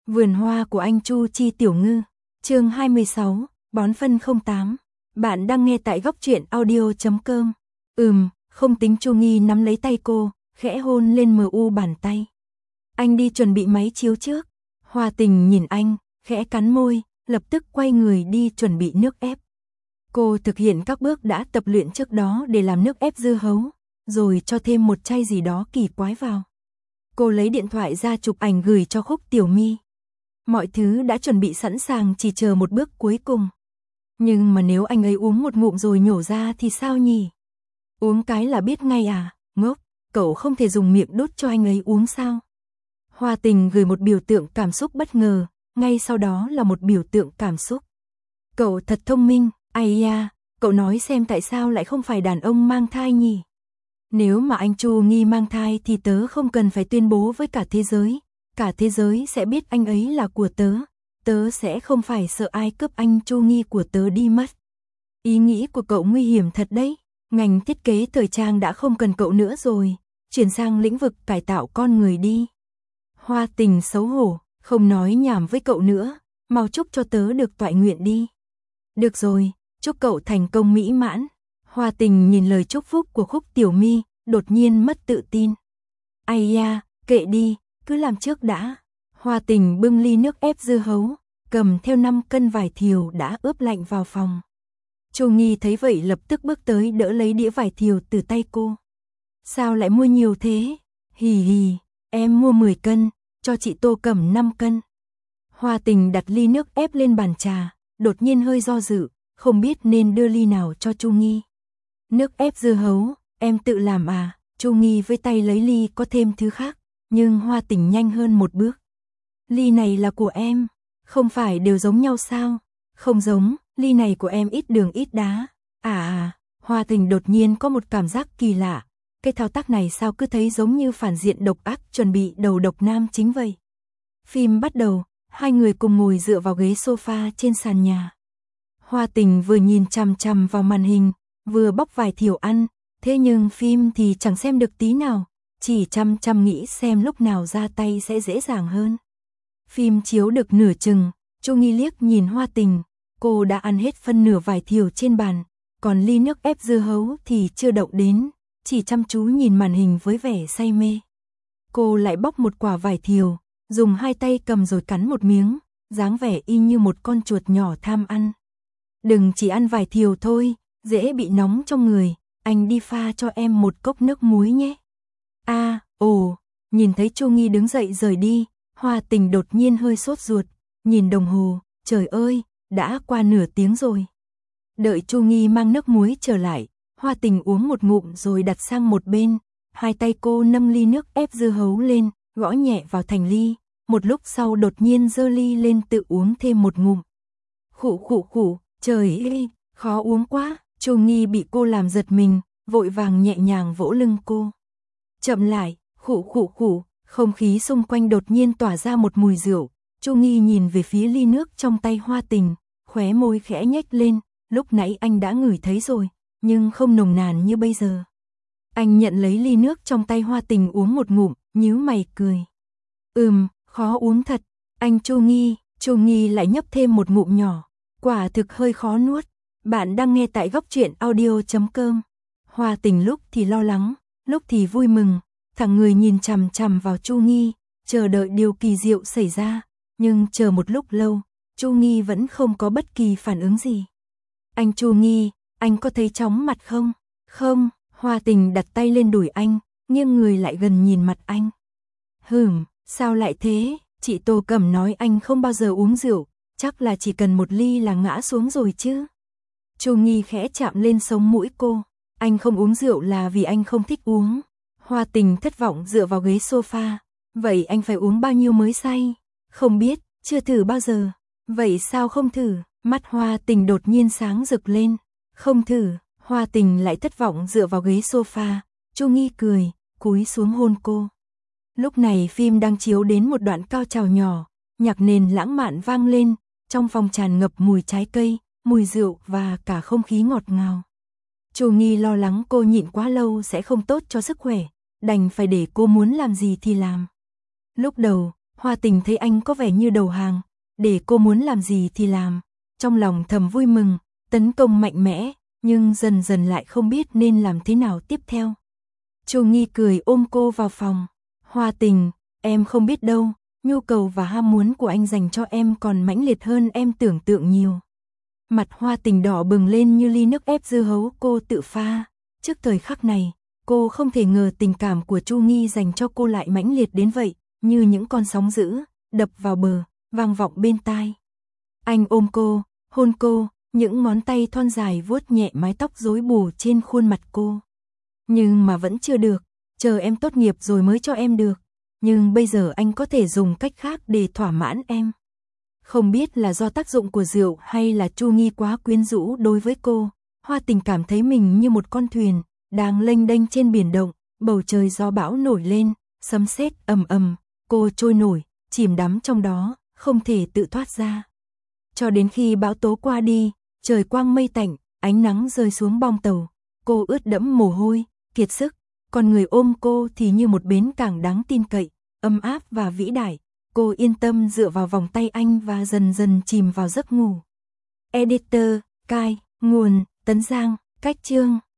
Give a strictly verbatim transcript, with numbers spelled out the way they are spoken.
Vườn hoa của anh Chu Chi Tiểu Ngư, chương hai mươi sáu, bón phân không tám. Bạn đang nghe tại góc truyện audio chấm com. Ừm, không tính. Chu Nghi nắm lấy tay cô, khẽ hôn lên mờ u bàn tay. Anh đi chuẩn bị máy chiếu trước. Hoa Tình nhìn anh, khẽ cắn môi, lập tức quay người đi chuẩn bị nước ép. Cô thực hiện các bước đã tập luyện trước đó để làm nước ép dưa hấu, rồi cho thêm một chai gì đó kỳ quái vào. Cô lấy điện thoại ra chụp ảnh gửi cho Khúc Tiểu My. Mọi thứ đã chuẩn bị sẵn sàng, chỉ chờ một bước cuối cùng. Nhưng mà nếu anh ấy uống một ngụm rồi nhổ ra thì sao nhỉ? Uống cái là biết ngay à, ngốc, cậu không thể dùng miệng đút cho anh ấy uống sao? Hoa Tình gửi một biểu tượng cảm xúc bất ngờ, ngay sau đó là một biểu tượng cảm xúc. Cậu thật thông minh, ai da, cậu nói xem tại sao lại không phải đàn ông mang thai nhỉ? Nếu mà anh Chu Nghi mang thai thì tớ không cần phải tuyên bố với cả thế giới, cả thế giới sẽ biết anh ấy là của tớ, tớ sẽ không phải sợ ai cướp anh Chu Nghi của tớ đi mất. Ý nghĩ của cậu nguy hiểm thật đấy, ngành thiết kế thời trang đã không cần cậu nữa rồi, chuyển sang lĩnh vực cải tạo con người đi. Hoa Tình xấu hổ, không nói nhảm với cậu nữa, mau chúc cho tớ được toại nguyện đi. Được rồi, chúc cậu thành công mỹ mãn. Hoa Tình nhìn lời chúc phúc của Khúc Tiểu My, đột nhiên mất tự tin. Ai da, kệ đi, cứ làm trước đã. Hoa Tình bưng ly nước ép dưa hấu, cầm theo năm cân vải thiều đã ướp lạnh vào phòng. Chu Nghi thấy vậy lập tức bước tới đỡ lấy đĩa vải thiều từ tay cô. Sao lại mua nhiều thế? Hì hì, em mua mười cân, cho chị Tô cầm năm cân. Hoa Tình đặt ly nước ép lên bàn trà, đột nhiên hơi do dự, không biết nên đưa ly nào cho Chu Nghi. Nước ép dưa hấu, em tự làm à? Chu Nghi với tay lấy ly có thêm thứ khác, nhưng Hoa Tình nhanh hơn một bước. Ly này là của em, không phải đều giống nhau sao? Không giống, ly này của em ít đường ít đá. À à, Hoa Tình đột nhiên có một cảm giác kỳ lạ. Cái thao tác này sao cứ thấy giống như phản diện độc ác chuẩn bị đầu độc nam chính vậy. Phim bắt đầu, hai người cùng ngồi dựa vào ghế sofa trên sàn nhà. Hoa Tình vừa nhìn chằm chằm vào màn hình, vừa bóc vải thiều ăn, thế nhưng phim thì chẳng xem được tí nào, chỉ chăm chăm nghĩ xem lúc nào ra tay sẽ dễ dàng hơn. Phim chiếu được nửa chừng, Chu Nghi liếc nhìn Hoa Tình, cô đã ăn hết phân nửa vải thiều trên bàn, còn ly nước ép dưa hấu thì chưa động đến, chỉ chăm chú nhìn màn hình với vẻ say mê. Cô lại bóc một quả vải thiều, dùng hai tay cầm rồi cắn một miếng, dáng vẻ y như một con chuột nhỏ tham ăn. Đừng chỉ ăn vải thiều thôi, dễ bị nóng trong người, anh đi pha cho em một cốc nước muối nhé. A, à, ồ, nhìn thấy Chu Nghi đứng dậy rời đi, Hoa Tình đột nhiên hơi sốt ruột, nhìn đồng hồ, trời ơi, đã qua nửa tiếng rồi. Đợi Chu Nghi mang nước muối trở lại, Hoa Tình uống một ngụm rồi đặt sang một bên, hai tay cô nâng ly nước ép dưa hấu lên, gõ nhẹ vào thành ly, một lúc sau đột nhiên giơ ly lên tự uống thêm một ngụm. Khụ khụ khụ, trời ơi, khó uống quá. Chu Nghi bị cô làm giật mình, vội vàng nhẹ nhàng vỗ lưng cô. Chậm lại, khụ khụ khụ, không khí xung quanh đột nhiên tỏa ra một mùi rượu. Chu Nghi nhìn về phía ly nước trong tay Hoa Tình, khóe môi khẽ nhếch lên, lúc nãy anh đã ngửi thấy rồi, nhưng không nồng nàn như bây giờ. Anh nhận lấy ly nước trong tay Hoa Tình uống một ngụm, nhíu mày cười. Ừm, khó uống thật. Anh Chu Nghi, Chu Nghi lại nhấp thêm một ngụm nhỏ, quả thực hơi khó nuốt. Bạn đang nghe tại góc truyện audio chấm com. Hoa Tình lúc thì lo lắng, lúc thì vui mừng, thẳng người nhìn chằm chằm vào Chu Nghi, chờ đợi điều kỳ diệu xảy ra, nhưng chờ một lúc lâu, Chu Nghi vẫn không có bất kỳ phản ứng gì. Anh Chu Nghi, anh có thấy chóng mặt không? Không, Hoa Tình đặt tay lên đùi anh, nghiêng người lại gần nhìn mặt anh. Hừm, sao lại thế? Chị Tô Cẩm nói anh không bao giờ uống rượu, chắc là chỉ cần một ly là ngã xuống rồi chứ. Chu Nghi khẽ chạm lên sống mũi cô, anh không uống rượu là vì anh không thích uống. Hoa Tình thất vọng dựa vào ghế sofa, vậy anh phải uống bao nhiêu mới say? Không biết, chưa thử bao giờ. Vậy sao không thử? Mắt Hoa Tình đột nhiên sáng rực lên. Không thử, Hoa Tình lại thất vọng dựa vào ghế sofa, Chu Nghi cười, cúi xuống hôn cô. Lúc này phim đang chiếu đến một đoạn cao trào nhỏ, nhạc nền lãng mạn vang lên, trong phòng tràn ngập mùi trái cây, mùi rượu và cả không khí ngọt ngào. Chu Nghi lo lắng cô nhịn quá lâu sẽ không tốt cho sức khỏe, đành phải để cô muốn làm gì thì làm. Lúc đầu, Hoa Tình thấy anh có vẻ như đầu hàng, để cô muốn làm gì thì làm, trong lòng thầm vui mừng, tấn công mạnh mẽ, nhưng dần dần lại không biết nên làm thế nào tiếp theo. Chu Nghi cười ôm cô vào phòng. Hoa Tình, em không biết đâu, nhu cầu và ham muốn của anh dành cho em còn mãnh liệt hơn em tưởng tượng nhiều. Mặt Hoa Tình đỏ bừng lên như ly nước ép dưa hấu cô tự pha. Trước thời khắc này, cô không thể ngờ tình cảm của Chu Nghi dành cho cô lại mãnh liệt đến vậy, như những con sóng dữ, đập vào bờ, vang vọng bên tai. Anh ôm cô, hôn cô, những ngón tay thon dài vuốt nhẹ mái tóc rối bù trên khuôn mặt cô. Nhưng mà vẫn chưa được, chờ em tốt nghiệp rồi mới cho em được. Nhưng bây giờ anh có thể dùng cách khác để thỏa mãn em. Không biết là do tác dụng của rượu hay là Chu Nghi quá quyến rũ đối với cô, Hoa Tình cảm thấy mình như một con thuyền, đang lênh đênh trên biển động, bầu trời gió bão nổi lên, sấm sét ầm ầm, cô trôi nổi, chìm đắm trong đó, không thể tự thoát ra. Cho đến khi bão tố qua đi, trời quang mây tạnh, ánh nắng rơi xuống bong tàu, cô ướt đẫm mồ hôi, kiệt sức, còn người ôm cô thì như một bến cảng đáng tin cậy, ấm áp và vĩ đại. Cô yên tâm dựa vào vòng tay anh và dần dần chìm vào giấc ngủ. Editor, Kai, nguồn, Tấn Giang, cách chương.